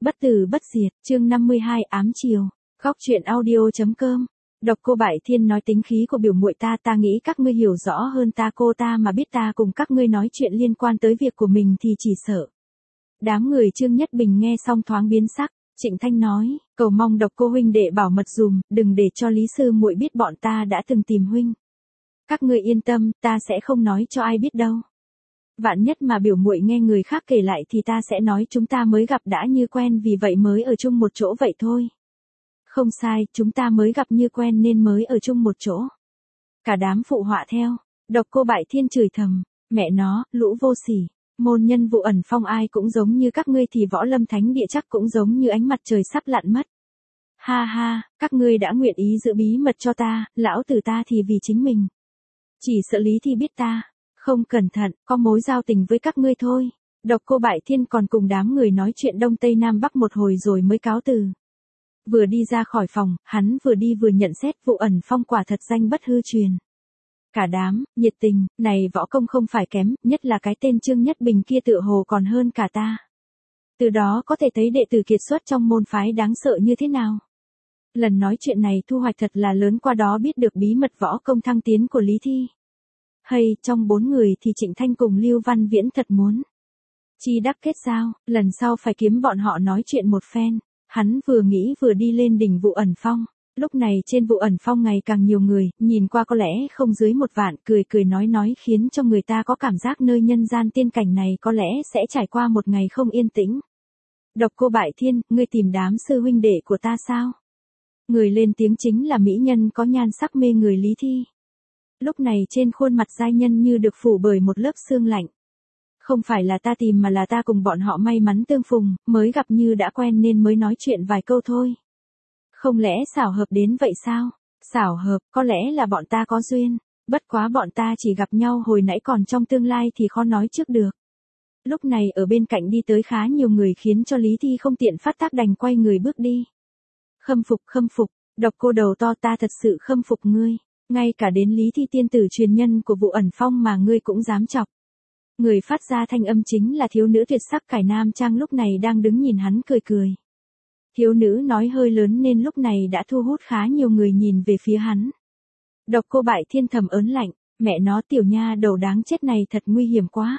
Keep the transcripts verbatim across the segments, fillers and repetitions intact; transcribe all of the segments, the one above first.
Bất tử bất diệt, chương năm mươi hai ám chiều. Góc truyện audio chấm com. Độc Cô Bại Thiên nói tính khí của biểu muội ta, ta nghĩ các ngươi hiểu rõ hơn ta, cô ta mà biết ta cùng các ngươi nói chuyện liên quan tới việc của mình thì chỉ sợ. Đám người Trương Nhất Bình nghe xong thoáng biến sắc, Trịnh Thanh nói, cầu mong Độc Cô huynh đệ bảo mật dùm, đừng để cho Lý sư muội biết bọn ta đã từng tìm huynh. Các ngươi yên tâm, ta sẽ không nói cho ai biết đâu. Vạn nhất mà biểu muội nghe người khác kể lại thì ta sẽ nói chúng ta mới gặp đã như quen vì vậy mới ở chung một chỗ vậy thôi. Không sai, chúng ta mới gặp như quen nên mới ở chung một chỗ. Cả đám phụ họa theo, Độc Cô Bại Thiên chửi thầm, mẹ nó, lũ vô sỉ, môn nhân Vụ Ẩn Phong ai cũng giống như các ngươi thì Võ Lâm Thánh Địa chắc cũng giống như ánh mặt trời sắp lặn mất. Ha ha, các ngươi đã nguyện ý giữ bí mật cho ta, lão tử ta thì vì chính mình. Chỉ sợ Lý Thi biết ta. Không cẩn thận, có mối giao tình với các ngươi thôi. Độc Cô Bại Thiên còn cùng đám người nói chuyện đông tây nam bắc một hồi rồi mới cáo từ. Vừa đi ra khỏi phòng, hắn vừa đi vừa nhận xét Vụ Ẩn Phong quả thật danh bất hư truyền. Cả đám, nhiệt tình, này võ công không phải kém, nhất là cái tên Trương Nhất Bình kia tựa hồ còn hơn cả ta. Từ đó có thể thấy đệ tử kiệt xuất trong môn phái đáng sợ như thế nào. Lần nói chuyện này thu hoạch thật là lớn, qua đó biết được bí mật võ công thăng tiến của Lý Thi. Hay, trong bốn người thì Trịnh Thanh cùng Lưu Văn Viễn thật muốn chi đắc kết giao, lần sau phải kiếm bọn họ nói chuyện một phen. Hắn vừa nghĩ vừa đi lên đỉnh Vụ Ẩn Phong. Lúc này trên Vụ Ẩn Phong ngày càng nhiều người, nhìn qua có lẽ không dưới một vạn, cười cười nói nói khiến cho người ta có cảm giác nơi nhân gian tiên cảnh này có lẽ sẽ trải qua một ngày không yên tĩnh. Độc Cô Bại Thiên, ngươi tìm đám sư huynh đệ của ta sao? Người lên tiếng chính là mỹ nhân có nhan sắc mê người Lý Thi. Lúc này trên khuôn mặt giai nhân như được phủ bởi một lớp sương lạnh. Không phải là ta tìm mà là ta cùng bọn họ may mắn tương phùng, mới gặp như đã quen nên mới nói chuyện vài câu thôi. Không lẽ xảo hợp đến vậy sao? Xảo hợp, có lẽ là bọn ta có duyên, bất quá bọn ta chỉ gặp nhau hồi nãy còn trong tương lai thì khó nói trước được. Lúc này ở bên cạnh đi tới khá nhiều người khiến cho Lý Thi không tiện phát tác đành quay người bước đi. Khâm phục khâm phục, Độc Cô đầu to, ta thật sự khâm phục ngươi. Ngay cả đến Lý Thi tiên tử truyền nhân của Vụ Ẩn Phong mà ngươi cũng dám chọc. Người phát ra thanh âm chính là thiếu nữ tuyệt sắc Cải Nam Trang lúc này đang đứng nhìn hắn cười cười. Thiếu nữ nói hơi lớn nên lúc này đã thu hút khá nhiều người nhìn về phía hắn. Độc Cô Bại Thiên thầm ớn lạnh, mẹ nó tiểu nha đầu đáng chết này thật nguy hiểm quá.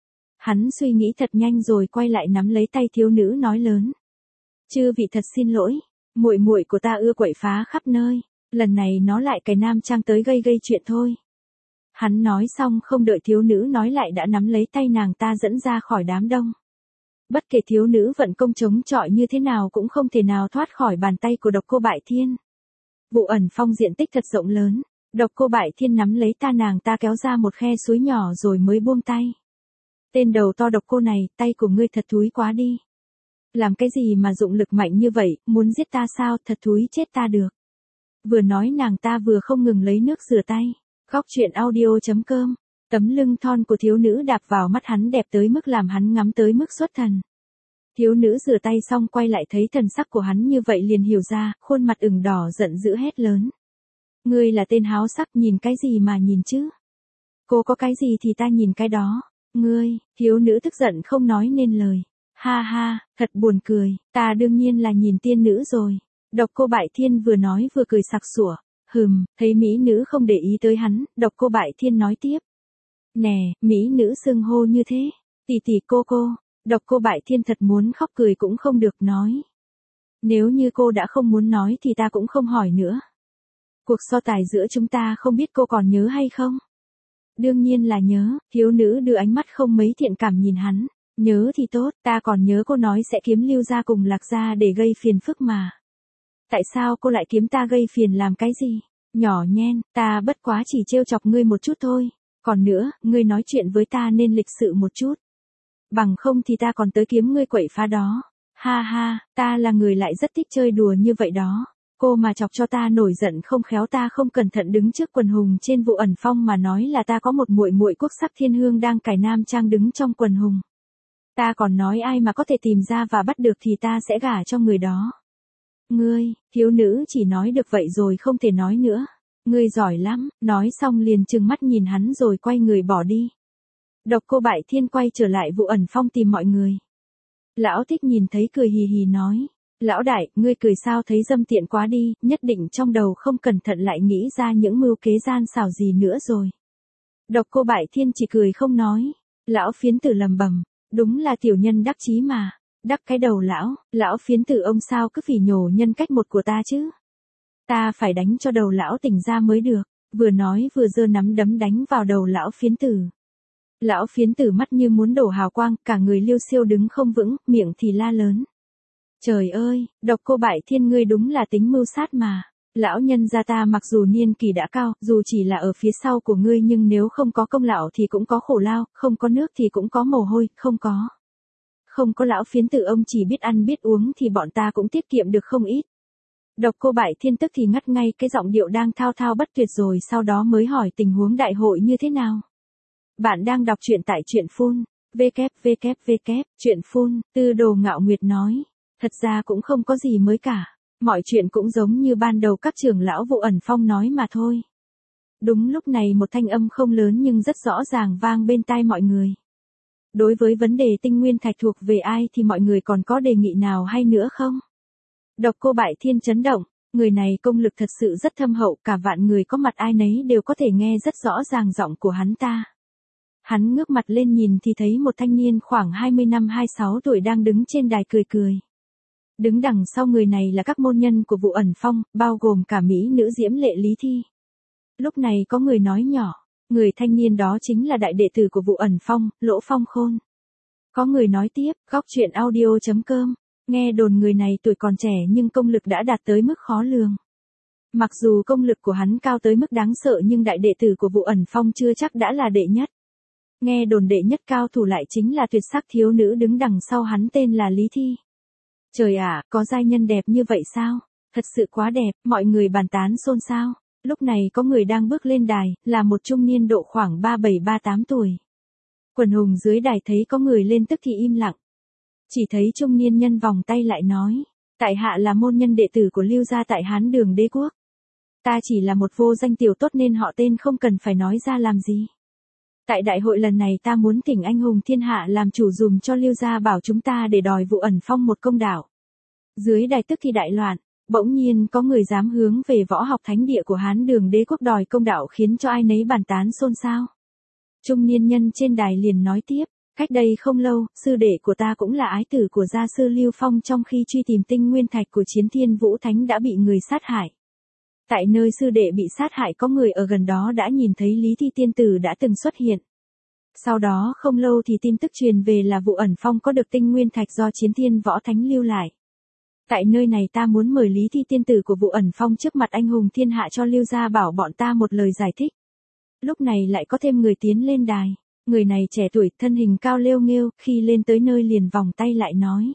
Hắn suy nghĩ thật nhanh rồi quay lại nắm lấy tay thiếu nữ nói lớn. Chư vị thật xin lỗi, muội muội của ta ưa quậy phá khắp nơi. Lần này nó lại Cải Nam Trang tới gây gây chuyện thôi. Hắn nói xong không đợi thiếu nữ nói lại đã nắm lấy tay nàng ta dẫn ra khỏi đám đông. Bất kể thiếu nữ vận công chống chọi như thế nào cũng không thể nào thoát khỏi bàn tay của Độc Cô Bại Thiên. Vụ Ẩn Phong diện tích thật rộng lớn. Độc Cô Bại Thiên nắm lấy ta nàng ta kéo ra một khe suối nhỏ rồi mới buông tay. Tên đầu to Độc Cô này, tay của ngươi thật thúi quá đi. Làm cái gì mà dụng lực mạnh như vậy, muốn giết ta sao, thật thúi chết ta được. Vừa nói nàng ta vừa không ngừng lấy nước rửa tay. Góc truyện audio chấm com. Tấm lưng thon của thiếu nữ đạp vào mắt hắn đẹp tới mức làm hắn ngắm tới mức xuất thần. Thiếu nữ rửa tay xong quay lại thấy thần sắc của hắn như vậy liền hiểu ra, khuôn mặt ửng đỏ giận dữ hét lớn. Ngươi là tên háo sắc, nhìn cái gì mà nhìn chứ? Cô có cái gì thì ta nhìn cái đó. Ngươi, thiếu nữ tức giận không nói nên lời. Ha ha, thật buồn cười, ta đương nhiên là nhìn tiên nữ rồi. Độc Cô Bại Thiên vừa nói vừa cười sặc sủa. Hừm, thấy mỹ nữ không để ý tới hắn, Độc Cô Bại Thiên nói tiếp. Nè, mỹ nữ xưng hô như thế. Tỷ tỷ cô cô. Độc Cô Bại Thiên thật muốn khóc cười cũng không được nói. Nếu như cô đã không muốn nói thì ta cũng không hỏi nữa. Cuộc so tài giữa chúng ta không biết cô còn nhớ hay không? Đương nhiên là nhớ, thiếu nữ đưa ánh mắt không mấy thiện cảm nhìn hắn. Nhớ thì tốt, ta còn nhớ cô nói sẽ kiếm Lưu gia cùng Lạc gia để gây phiền phức mà. Tại sao cô lại kiếm ta gây phiền làm cái gì? Nhỏ nhen, ta bất quá chỉ trêu chọc ngươi một chút thôi. Còn nữa, ngươi nói chuyện với ta nên lịch sự một chút. Bằng không thì ta còn tới kiếm ngươi quậy phá đó. Ha ha, ta là người lại rất thích chơi đùa như vậy đó. Cô mà chọc cho ta nổi giận không khéo ta không cẩn thận đứng trước quần hùng trên Vụ Ẩn Phong mà nói là ta có một muội muội quốc sắc thiên hương đang Cải Nam Trang đứng trong quần hùng. Ta còn nói ai mà có thể tìm ra và bắt được thì ta sẽ gả cho người đó. Ngươi, thiếu nữ chỉ nói được vậy rồi không thể nói nữa. Ngươi giỏi lắm, nói xong liền trừng mắt nhìn hắn rồi quay người bỏ đi. Độc Cô Bại Thiên quay trở lại Vụ Ẩn Phong tìm mọi người. Lão Thích nhìn thấy cười hì hì nói. Lão đại, ngươi cười sao thấy dâm tiện quá đi, nhất định trong đầu không cẩn thận lại nghĩ ra những mưu kế gian xảo gì nữa rồi. Độc Cô Bại Thiên chỉ cười không nói. Lão phiến tử lầm bầm, đúng là tiểu nhân đắc chí mà. Đắc cái đầu lão, lão phiến tử ông sao cứ phỉ nhổ nhân cách một của ta chứ. Ta phải đánh cho đầu lão tỉnh ra mới được. Vừa nói vừa giơ nắm đấm đánh vào đầu lão phiến tử. Lão phiến tử mắt như muốn đổ hào quang, cả người liêu xiêu đứng không vững, miệng thì la lớn. Trời ơi, Độc Cô Bại Thiên ngươi đúng là tính mưu sát mà. Lão nhân gia ta mặc dù niên kỳ đã cao, dù chỉ là ở phía sau của ngươi nhưng nếu không có công lão thì cũng có khổ lao, không có nước thì cũng có mồ hôi, không có. Không có lão phiến tử ông chỉ biết ăn biết uống thì bọn ta cũng tiết kiệm được không ít. Độc Cô Bại Thiên tức thì ngắt ngay cái giọng điệu đang thao thao bất tuyệt rồi sau đó mới hỏi tình huống đại hội như thế nào. Bạn đang đọc truyện tại truyện phun, www, truyện phun, Tư Đồ Ngạo Nguyệt nói. Thật ra cũng không có gì mới cả. Mọi chuyện cũng giống như ban đầu các trưởng lão Vụ Ẩn Phong nói mà thôi. Đúng lúc này một thanh âm không lớn nhưng rất rõ ràng vang bên tai mọi người. Đối với vấn đề tinh nguyên thạch thuộc về ai thì mọi người còn có đề nghị nào hay nữa không? Độc Cô Bại Thiên chấn động, người này công lực thật sự rất thâm hậu, cả vạn người có mặt ai nấy đều có thể nghe rất rõ ràng giọng của hắn ta. Hắn ngước mặt lên nhìn thì thấy một thanh niên khoảng hai mươi năm hai mươi sáu tuổi đang đứng trên đài cười cười. Đứng đằng sau người này là các môn nhân của Vụ Ẩn Phong, bao gồm cả mỹ nữ diễm lệ Lý Thi. Lúc này có người nói nhỏ, người thanh niên đó chính là đại đệ tử của Vụ Ẩn Phong, Lỗ Phong Khôn. Có người nói tiếp, góc truyện audio chấm com, nghe đồn người này tuổi còn trẻ nhưng công lực đã đạt tới mức khó lường. Mặc dù công lực của hắn cao tới mức đáng sợ nhưng đại đệ tử của Vụ Ẩn Phong chưa chắc đã là đệ nhất. Nghe đồn đệ nhất cao thủ lại chính là tuyệt sắc thiếu nữ đứng đằng sau hắn tên là Lý Thi. Trời ạ, có giai nhân đẹp như vậy sao? Thật sự quá đẹp, mọi người bàn tán xôn xao. Lúc này có người đang bước lên đài, là một trung niên độ khoảng ba mươi bảy ba mươi tám tuổi. Quần hùng dưới đài thấy có người lên tức thì im lặng. Chỉ thấy trung niên nhân vòng tay lại nói, tại hạ là môn nhân đệ tử của Lưu gia tại Hán Đường Đế Quốc. Ta chỉ là một vô danh tiểu tốt nên họ tên không cần phải nói ra làm gì. Tại đại hội lần này ta muốn thỉnh anh hùng thiên hạ làm chủ dùm cho Lưu gia bảo chúng ta để đòi Vụ Ẩn Phong một công đạo. Dưới đài tức thì đại loạn, bỗng nhiên có người dám hướng về võ học thánh địa của Hán Đường Đế Quốc đòi công đạo khiến cho ai nấy bàn tán xôn xao. Trung niên nhân trên đài liền nói tiếp, cách đây không lâu, sư đệ của ta cũng là ái tử của gia sư Lưu Phong trong khi truy tìm tinh nguyên thạch của Chiến Thiên Vũ Thánh đã bị người sát hại. Tại nơi sư đệ bị sát hại có người ở gần đó đã nhìn thấy Lý Thi tiên tử đã từng xuất hiện. Sau đó không lâu thì tin tức truyền về là Vụ Ẩn Phong có được tinh nguyên thạch do Chiến Thiên Võ Thánh lưu lại. Tại nơi này ta muốn mời Lý Thi tiên tử của Vụ Ẩn Phong trước mặt anh hùng thiên hạ cho Lưu gia bảo bọn ta một lời giải thích. Lúc này lại có thêm người tiến lên đài. Người này trẻ tuổi, thân hình cao lêu nghêu, khi lên tới nơi liền vòng tay lại nói.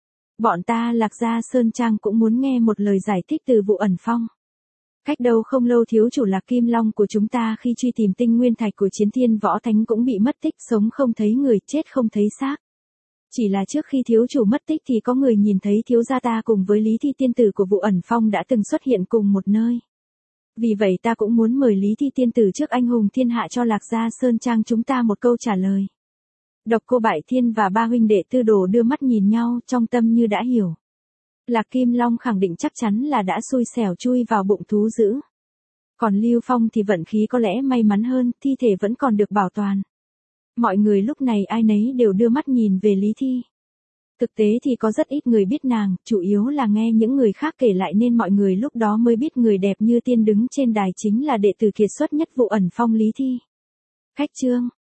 Bọn ta Lạc Gia Sơn Trang cũng muốn nghe một lời giải thích từ Vụ Ẩn Phong. Cách đâu không lâu thiếu chủ Lạc Kim Long của chúng ta khi truy tìm tinh nguyên thạch của Chiến Thiên Võ Thánh cũng bị mất tích, sống không thấy người, chết không thấy xác. Chỉ là trước khi thiếu chủ mất tích thì có người nhìn thấy thiếu gia ta cùng với Lý Thi tiên tử của Vụ Ẩn Phong đã từng xuất hiện cùng một nơi. Vì vậy ta cũng muốn mời Lý Thi tiên tử trước anh hùng thiên hạ cho Lạc Gia Sơn Trang chúng ta một câu trả lời. Độc Cô Bại Thiên và ba huynh đệ Tư Đồ đưa mắt nhìn nhau, trong tâm như đã hiểu. Lạc Kim Long khẳng định chắc chắn là đã xui xẻo chui vào bụng thú dữ. Còn Lưu Phong thì vận khí có lẽ may mắn hơn, thi thể vẫn còn được bảo toàn. Mọi người lúc này ai nấy đều đưa mắt nhìn về Lý Thi. Thực tế thì có rất ít người biết nàng, chủ yếu là nghe những người khác kể lại nên mọi người lúc đó mới biết người đẹp như tiên đứng trên đài chính là đệ tử kiệt xuất nhất Vụ Ẩn Phong Lý Thi. Khách chương